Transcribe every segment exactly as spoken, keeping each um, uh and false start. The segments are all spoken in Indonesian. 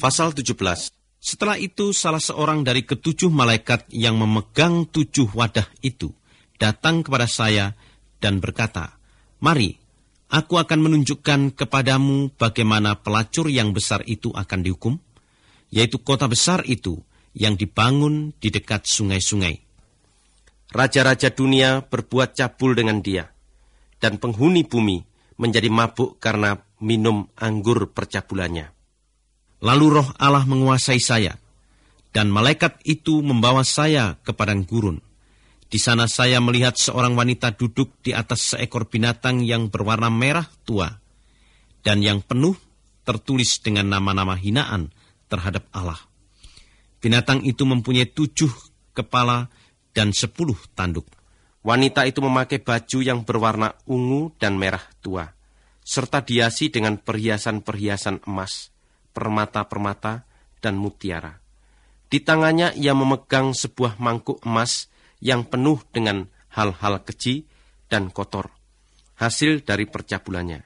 Pasal tujuh belas. Setelah itu salah seorang dari ketujuh malaikat yang memegang tujuh wadah itu datang kepada saya dan berkata, "Mari, aku akan menunjukkan kepadamu bagaimana pelacur yang besar itu akan dihukum, yaitu kota besar itu yang dibangun di dekat sungai-sungai. Raja-raja dunia berbuat cabul dengan dia, dan penghuni bumi menjadi mabuk karena minum anggur percabulannya. Lalu roh Allah menguasai saya, dan malaikat itu membawa saya ke padang gurun. Di sana saya melihat seorang wanita duduk di atas seekor binatang yang berwarna merah tua, dan yang penuh tertulis dengan nama-nama hinaan terhadap Allah. Binatang itu mempunyai tujuh kepala dan sepuluh tanduk. Wanita itu memakai baju yang berwarna ungu dan merah tua, serta dihiasi dengan perhiasan-perhiasan emas, permata-permata, dan mutiara. Di tangannya ia memegang sebuah mangkuk emas yang penuh dengan hal-hal keji dan kotor, hasil dari percabulannya.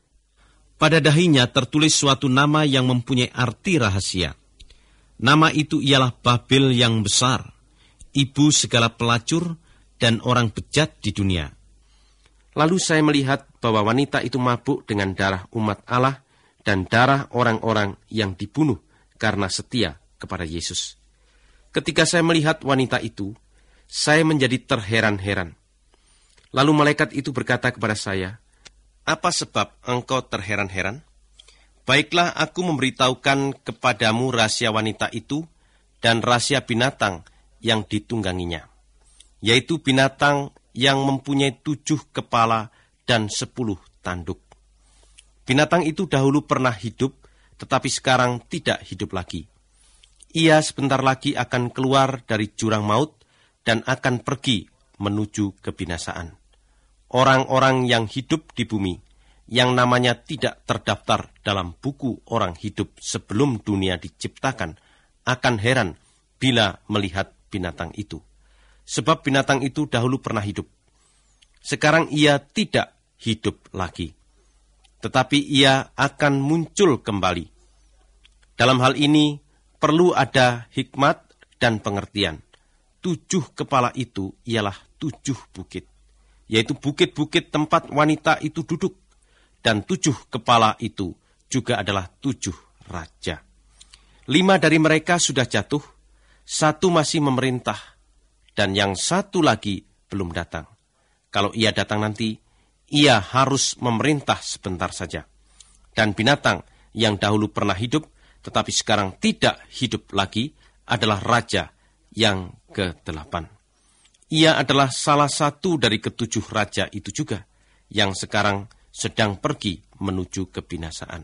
Pada dahinya tertulis suatu nama yang mempunyai arti rahasia. Nama itu ialah Babel yang besar, ibu segala pelacur dan orang bejat di dunia. Lalu saya melihat bahwa wanita itu mabuk dengan darah umat Allah dan darah orang-orang yang dibunuh karena setia kepada Yesus. Ketika saya melihat wanita itu, saya menjadi terheran-heran. Lalu malaikat itu berkata kepada saya, "Apa sebab engkau terheran-heran? Baiklah, aku memberitahukan kepadamu rahasia wanita itu dan rahasia binatang yang ditungganginya, yaitu binatang yang mempunyai tujuh kepala dan sepuluh tanduk. Binatang itu dahulu pernah hidup, tetapi sekarang tidak hidup lagi. Ia sebentar lagi akan keluar dari jurang maut dan akan pergi menuju kebinasaan. Orang-orang yang hidup di bumi, yang namanya tidak terdaftar dalam buku orang hidup sebelum dunia diciptakan, akan heran bila melihat binatang itu. Sebab binatang itu dahulu pernah hidup. Sekarang ia tidak hidup lagi, tetapi ia akan muncul kembali. Dalam hal ini perlu ada hikmat dan pengertian. Tujuh kepala itu ialah tujuh bukit, yaitu bukit-bukit tempat wanita itu duduk. Dan tujuh kepala itu juga adalah tujuh raja. Lima dari mereka sudah jatuh, satu masih memerintah, dan yang satu lagi belum datang. Kalau ia datang nanti, ia harus memerintah sebentar saja. Dan binatang yang dahulu pernah hidup, tetapi sekarang tidak hidup lagi, adalah raja yang kedelapan. Ia adalah salah satu dari ketujuh raja itu juga, yang sekarang sedang pergi menuju kebinasaan.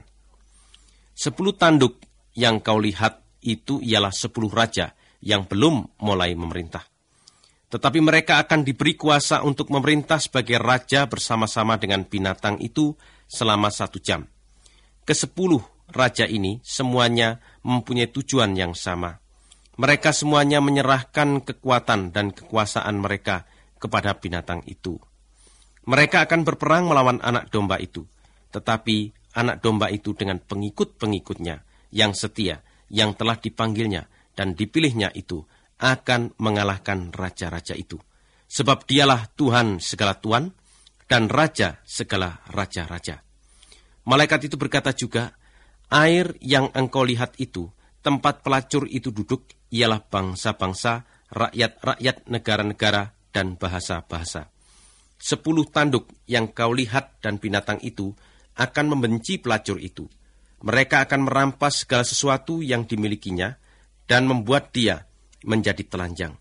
Sepuluh tanduk yang kau lihat itu ialah sepuluh raja yang belum mulai memerintah. Tetapi mereka akan diberi kuasa untuk memerintah sebagai raja bersama-sama dengan binatang itu selama satu jam. Kesepuluh raja ini semuanya mempunyai tujuan yang sama. Mereka semuanya menyerahkan kekuatan dan kekuasaan mereka kepada binatang itu. Mereka akan berperang melawan anak domba itu, tetapi anak domba itu dengan pengikut-pengikutnya yang setia, yang telah dipanggilnya dan dipilihnya itu, akan mengalahkan raja-raja itu. Sebab dialah Tuhan segala tuan dan raja segala raja-raja. Malaikat itu berkata juga, air yang engkau lihat itu, tempat pelacur itu duduk, ialah bangsa-bangsa, rakyat-rakyat, negara-negara, dan bahasa-bahasa. Sepuluh tanduk yang kau lihat dan binatang itu akan membenci pelacur itu. Mereka akan merampas segala sesuatu yang dimilikinya dan membuat dia menjadi telanjang.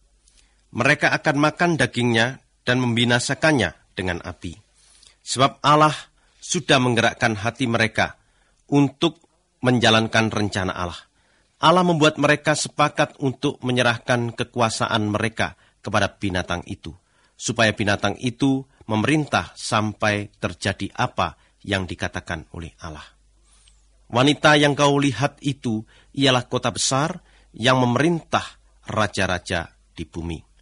Mereka akan makan dagingnya dan membinasakannya dengan api. Sebab Allah sudah menggerakkan hati mereka untuk menjalankan rencana Allah. Allah membuat mereka sepakat untuk menyerahkan kekuasaan mereka kepada binatang itu, supaya binatang itu memerintah sampai terjadi apa yang dikatakan oleh Allah. Wanita yang kau lihat itu ialah kota besar yang memerintah raja-raja di bumi.